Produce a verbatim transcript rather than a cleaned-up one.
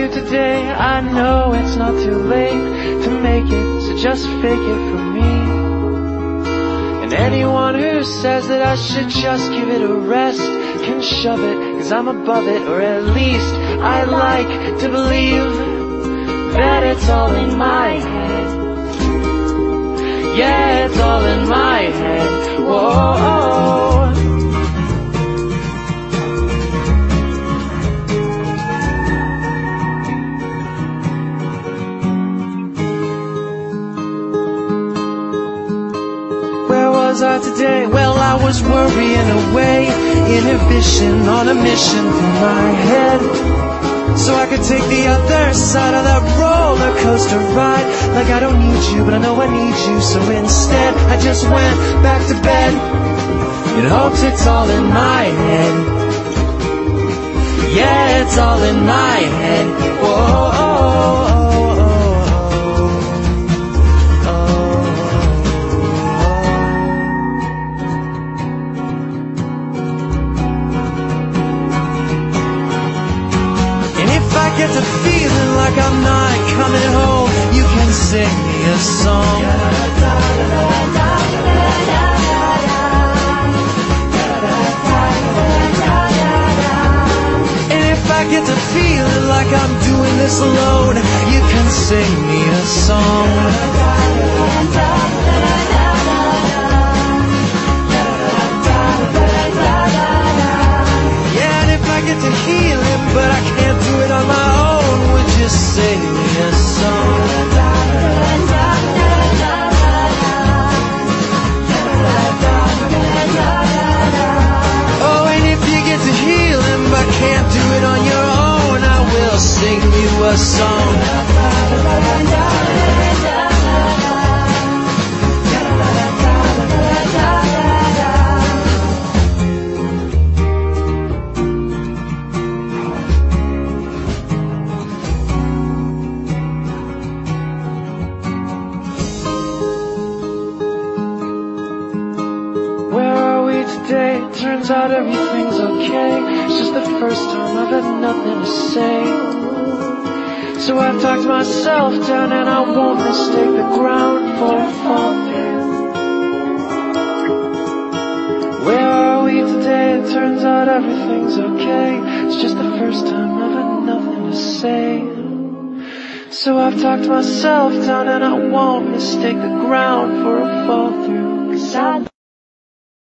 today? I know it's not too late to make it, so just fake it for me. And anyone who says that I should just give it a rest can shove it, cause I'm above it, or at least I like to believe that it's all in my head. Yeah, it's all in my head. Whoa. Where was I today? Well, I was worrying away, inhibition on a mission through my head, so I could take the other side of that roller coaster ride. Like I don't need you, but I know I need you, so instead I just went back to bed in hopes it's all in my head. Yeah, it's all in my head. Whoa, oh, oh, oh, oh. And if I get to feeling like I'm not coming home, you can sing me a song. And if I get to feeling like I'm doing this alone, you can sing me a song. Yeah, and if I get to healing, but I can't do it on my own, would you sing me a song? Oh, and if you get to healing but can't do it on your own, I will sing you a song. Turns out everything's okay. It's just the first time I've had nothing to say, so I've talked myself down, and I won't mistake the ground for a falling. Where are we today? It turns out everything's okay. It's just the first time I've had nothing to say, so I've talked myself down, and I won't mistake the ground for a fall.